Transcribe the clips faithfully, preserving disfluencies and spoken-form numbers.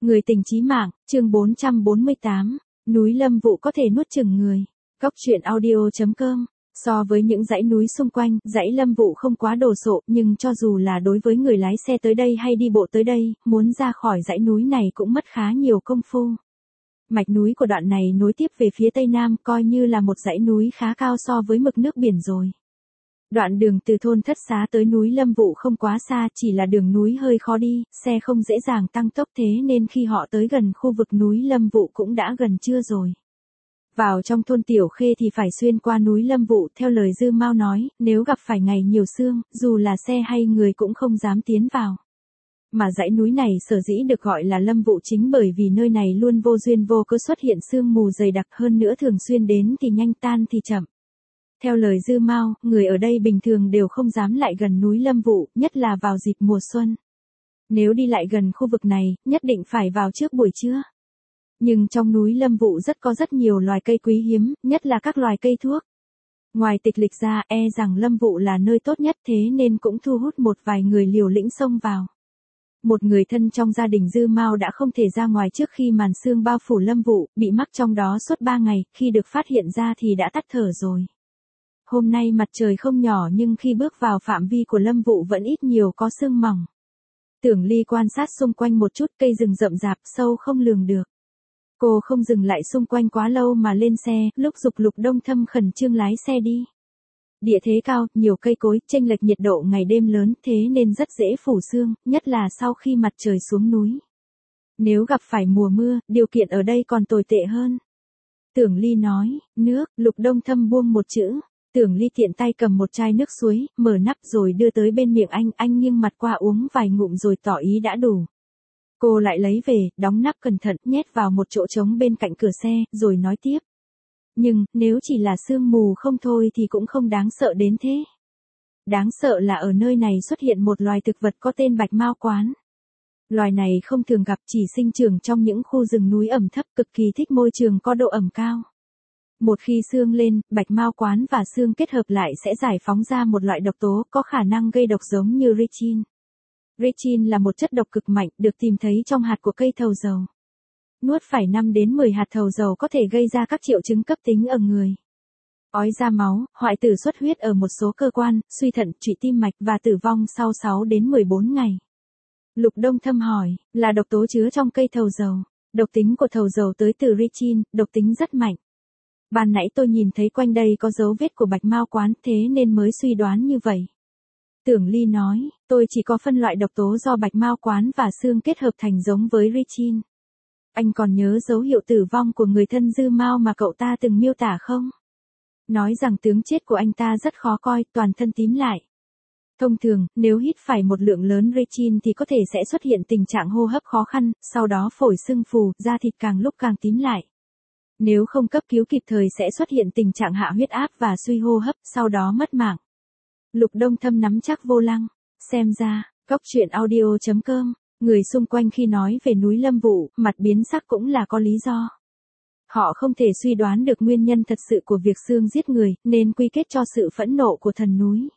Người tình chí mạng, chương bốn trăm bốn mươi tám, núi Lâm Vụ có thể nuốt chửng người. Góc truyện audio chấm com. So với những dãy núi xung quanh, dãy Lâm Vụ không quá đồ sộ, nhưng cho dù là đối với người lái xe tới đây hay đi bộ tới đây, muốn ra khỏi dãy núi này cũng mất khá nhiều công phu. Mạch núi của đoạn này nối tiếp về phía tây nam, coi như là một dãy núi khá cao so với mực nước biển rồi. Đoạn đường từ thôn Thất Xá tới núi Lâm Vụ không quá xa, chỉ là đường núi hơi khó đi, xe không dễ dàng tăng tốc, thế nên khi họ tới gần khu vực núi Lâm Vụ cũng đã gần trưa rồi. Vào trong thôn Tiểu Khê thì phải xuyên qua núi Lâm Vụ, theo lời Dư Mao nói, nếu gặp phải ngày nhiều sương, dù là xe hay người cũng không dám tiến vào. Mà dãy núi này sở dĩ được gọi là Lâm Vụ chính bởi vì nơi này luôn vô duyên vô cớ xuất hiện sương mù dày đặc, hơn nữa thường xuyên đến thì nhanh tan thì chậm. Theo lời Dư Mao, người ở đây bình thường đều không dám lại gần núi Lâm Vụ, nhất là vào dịp mùa xuân. Nếu đi lại gần khu vực này, nhất định phải vào trước buổi trưa. Nhưng trong núi Lâm Vụ rất có rất nhiều loài cây quý hiếm, nhất là các loài cây thuốc. Ngoài tịch lịch ra, e rằng Lâm Vụ là nơi tốt nhất, thế nên cũng thu hút một vài người liều lĩnh xông vào. Một người thân trong gia đình Dư Mao đã không thể ra ngoài trước khi màn sương bao phủ Lâm Vụ, bị mắc trong đó suốt ba ngày, khi được phát hiện ra thì đã tắt thở rồi. Hôm nay mặt trời không nhỏ nhưng khi bước vào phạm vi của Lâm Vụ vẫn ít nhiều có sương mỏng. Tưởng Ly quan sát xung quanh một chút, cây rừng rậm rạp sâu không lường được. Cô không dừng lại xung quanh quá lâu mà lên xe, lúc dục Lục Đông Thâm khẩn trương lái xe đi. Địa thế cao, nhiều cây cối, chênh lệch nhiệt độ ngày đêm lớn, thế nên rất dễ phủ sương, nhất là sau khi mặt trời xuống núi. Nếu gặp phải mùa mưa, điều kiện ở đây còn tồi tệ hơn. Tưởng Ly nói, nước, Lục Đông Thâm buông một chữ. Tưởng Ly tiện tay cầm một chai nước suối, mở nắp rồi đưa tới bên miệng anh, anh nghiêng mặt qua uống vài ngụm rồi tỏ ý đã đủ. Cô lại lấy về, đóng nắp cẩn thận, nhét vào một chỗ trống bên cạnh cửa xe, rồi nói tiếp. Nhưng, nếu chỉ là sương mù không thôi thì cũng không đáng sợ đến thế. Đáng sợ là ở nơi này xuất hiện một loài thực vật có tên bạch mao quán. Loài này không thường gặp, chỉ sinh trưởng trong những khu rừng núi ẩm thấp, cực kỳ thích môi trường có độ ẩm cao. Một khi sương lên, bạch mao quán và sương kết hợp lại sẽ giải phóng ra một loại độc tố có khả năng gây độc giống như Richin. Richin là một chất độc cực mạnh, được tìm thấy trong hạt của cây thầu dầu. Nuốt phải năm đến mười hạt thầu dầu có thể gây ra các triệu chứng cấp tính ở người. Ói ra máu, hoại tử xuất huyết ở một số cơ quan, suy thận, trụy tim mạch và tử vong sau sáu đến mười bốn ngày. Lục Đông Thâm hỏi, là độc tố chứa trong cây thầu dầu. Độc tính của thầu dầu tới từ Richin, độc tính rất mạnh. Ban nãy tôi nhìn thấy quanh đây có dấu vết của bạch mao quán, thế nên mới suy đoán như vậy. Tưởng Ly nói, tôi chỉ có phân loại độc tố do bạch mao quán và xương kết hợp thành giống với Richin. Anh còn nhớ dấu hiệu tử vong của người thân Dư Mao mà cậu ta từng miêu tả không? Nói rằng tướng chết của anh ta rất khó coi, toàn thân tím lại. Thông thường, nếu hít phải một lượng lớn Richin thì có thể sẽ xuất hiện tình trạng hô hấp khó khăn, sau đó phổi sưng phù, da thịt càng lúc càng tím lại. Nếu không cấp cứu kịp thời sẽ xuất hiện tình trạng hạ huyết áp và suy hô hấp, sau đó mất mạng. Lục Đông Thâm nắm chắc vô lăng. Xem ra, góc truyện audio chấm com, người xung quanh khi nói về núi Lâm Vụ, mặt biến sắc cũng là có lý do. Họ không thể suy đoán được nguyên nhân thật sự của việc sương giết người, nên quy kết cho sự phẫn nộ của thần núi.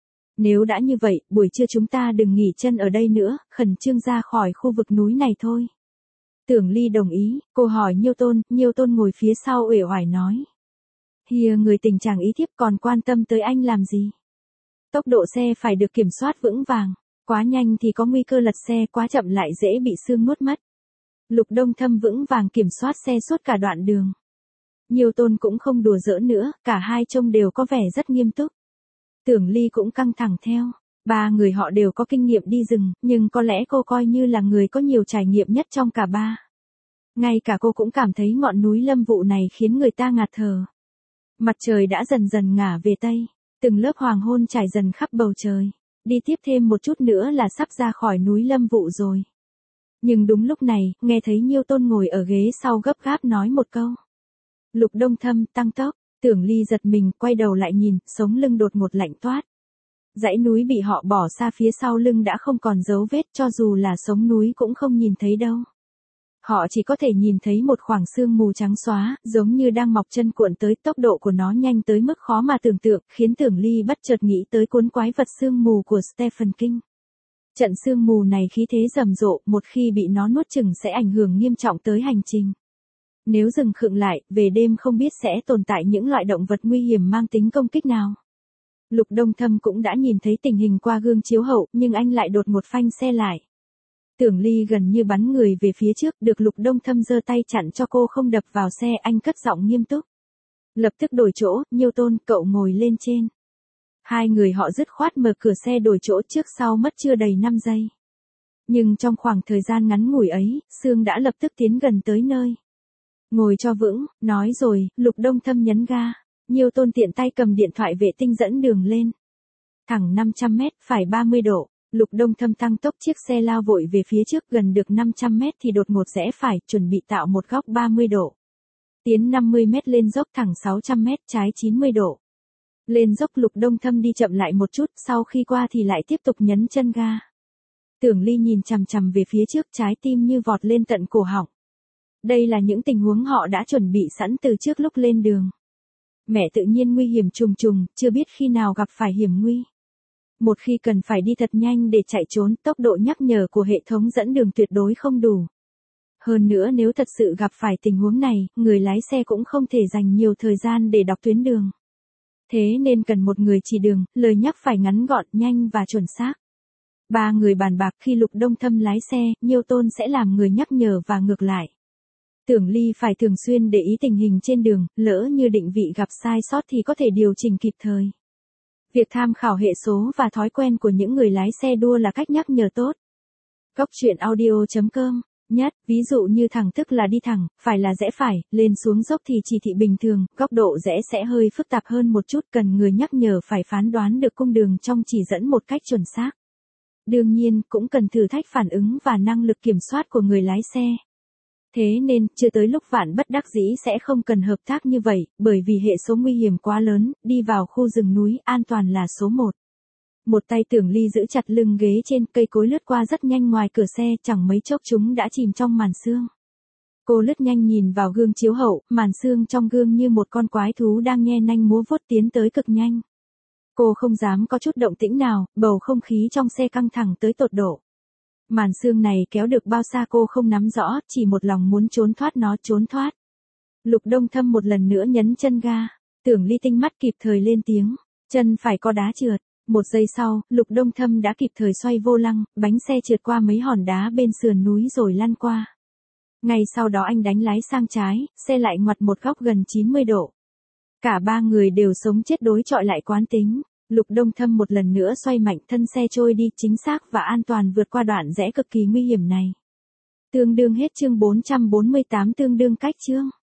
Nếu đã như vậy, buổi trưa chúng ta đừng nghỉ chân ở đây nữa, khẩn trương ra khỏi khu vực núi này thôi. Tưởng Ly đồng ý, cô hỏi Nhiêu Tôn, Nhiêu Tôn ngồi phía sau uể oải nói. Hìa, người tình chàng ý thiếp còn quan tâm tới anh làm gì? Tốc độ xe phải được kiểm soát vững vàng, quá nhanh thì có nguy cơ lật xe, quá chậm lại dễ bị sương nuốt mất. Lục Đông Thâm vững vàng kiểm soát xe suốt cả đoạn đường. Nhiêu Tôn cũng không đùa giỡn nữa, cả hai trông đều có vẻ rất nghiêm túc. Tưởng Ly cũng căng thẳng theo. Ba người họ đều có kinh nghiệm đi rừng, nhưng có lẽ cô coi như là người có nhiều trải nghiệm nhất trong cả ba. Ngay cả cô cũng cảm thấy ngọn núi Lâm Vụ này khiến người ta ngạt thở. Mặt trời đã dần dần ngả về tây, từng lớp hoàng hôn trải dần khắp bầu trời. Đi tiếp thêm một chút nữa là sắp ra khỏi núi Lâm Vụ rồi. Nhưng đúng lúc này, nghe thấy Nhiêu Tôn ngồi ở ghế sau gấp gáp nói một câu. Lục Đông Thâm, tăng tốc. Tưởng Ly giật mình, quay đầu lại nhìn, sống lưng đột ngột lạnh toát. Dãy núi bị họ bỏ xa phía sau lưng đã không còn dấu vết, cho dù là sống núi cũng không nhìn thấy đâu. Họ chỉ có thể nhìn thấy một khoảng sương mù trắng xóa, giống như đang mọc chân cuộn tới, tốc độ của nó nhanh tới mức khó mà tưởng tượng, khiến Tưởng Ly bất chợt nghĩ tới cuốn quái vật sương mù của Stephen King. Trận sương mù này khí thế rầm rộ, một khi bị nó nuốt chửng sẽ ảnh hưởng nghiêm trọng tới hành trình. Nếu dừng khựng lại, về đêm không biết sẽ tồn tại những loại động vật nguy hiểm mang tính công kích nào. Lục Đông Thâm cũng đã nhìn thấy tình hình qua gương chiếu hậu, nhưng anh lại đột một phanh xe lại. Tưởng Ly gần như bắn người về phía trước, được Lục Đông Thâm giơ tay chặn cho cô không đập vào xe, anh cất giọng nghiêm túc. Lập tức đổi chỗ, Nhiêu Tôn, cậu ngồi lên trên. Hai người họ dứt khoát mở cửa xe đổi chỗ, trước sau mất chưa đầy năm giây. Nhưng trong khoảng thời gian ngắn ngủi ấy, Sương đã lập tức tiến gần tới nơi. Ngồi cho vững, nói rồi, Lục Đông Thâm nhấn ga. Nhiêu Tôn tiện tay cầm điện thoại vệ tinh dẫn đường lên. Thẳng năm trăm mét, phải ba mươi độ. Lục Đông Thâm tăng tốc, chiếc xe lao vội về phía trước, gần được năm trăm mét thì đột ngột rẽ phải, chuẩn bị tạo một góc ba mươi độ. Tiến năm mươi mét lên dốc thẳng sáu trăm mét, trái chín mươi độ. Lên dốc Lục Đông Thâm đi chậm lại một chút, sau khi qua thì lại tiếp tục nhấn chân ga. Tưởng Ly nhìn chằm chằm về phía trước, trái tim như vọt lên tận cổ họng. Đây là những tình huống họ đã chuẩn bị sẵn từ trước lúc lên đường. Mẹ tự nhiên nguy hiểm trùng trùng, chưa biết khi nào gặp phải hiểm nguy. Một khi cần phải đi thật nhanh để chạy trốn, tốc độ nhắc nhở của hệ thống dẫn đường tuyệt đối không đủ. Hơn nữa nếu thật sự gặp phải tình huống này, người lái xe cũng không thể dành nhiều thời gian để đọc tuyến đường. Thế nên cần một người chỉ đường, lời nhắc phải ngắn gọn, nhanh và chuẩn xác. Ba người bàn bạc, khi Lục Đông Thâm lái xe, Nhiêu Tôn sẽ làm người nhắc nhở và ngược lại. Tưởng Ly phải thường xuyên để ý tình hình trên đường, lỡ như định vị gặp sai sót thì có thể điều chỉnh kịp thời. Việc tham khảo hệ số và thói quen của những người lái xe đua là cách nhắc nhở tốt. Góc truyện audio chấm com. Nhất, ví dụ như thẳng tức là đi thẳng, phải là rẽ phải, lên xuống dốc thì chỉ thị bình thường, góc độ rẽ sẽ hơi phức tạp hơn một chút, cần người nhắc nhở phải phán đoán được cung đường trong chỉ dẫn một cách chuẩn xác. Đương nhiên, cũng cần thử thách phản ứng và năng lực kiểm soát của người lái xe. Thế nên, chưa tới lúc vạn bất đắc dĩ sẽ không cần hợp tác như vậy, bởi vì hệ số nguy hiểm quá lớn, đi vào khu rừng núi, an toàn là số một. Một tay Tưởng Ly giữ chặt lưng ghế trên, cây cối lướt qua rất nhanh ngoài cửa xe, chẳng mấy chốc chúng đã chìm trong màn sương. Cô lướt nhanh nhìn vào gương chiếu hậu, màn sương trong gương như một con quái thú đang nhe nanh múa vuốt tiến tới cực nhanh. Cô không dám có chút động tĩnh nào, bầu không khí trong xe căng thẳng tới tột độ. Màn sương này kéo được bao xa cô không nắm rõ, chỉ một lòng muốn trốn thoát nó, trốn thoát. Lục Đông Thâm một lần nữa nhấn chân ga, Tưởng Ly tinh mắt kịp thời lên tiếng, chân phải có đá trượt. Một giây sau, Lục Đông Thâm đã kịp thời xoay vô lăng, bánh xe trượt qua mấy hòn đá bên sườn núi rồi lăn qua. Ngay sau đó anh đánh lái sang trái, xe lại ngoặt một góc gần chín mươi độ. Cả ba người đều sống chết đối chọi lại quán tính. Lục Đông Thâm một lần nữa xoay mạnh, thân xe trôi đi chính xác và an toàn vượt qua đoạn rẽ cực kỳ nguy hiểm này. Tương đương hết chương bốn trăm bốn mươi tám, tương đương cách chương.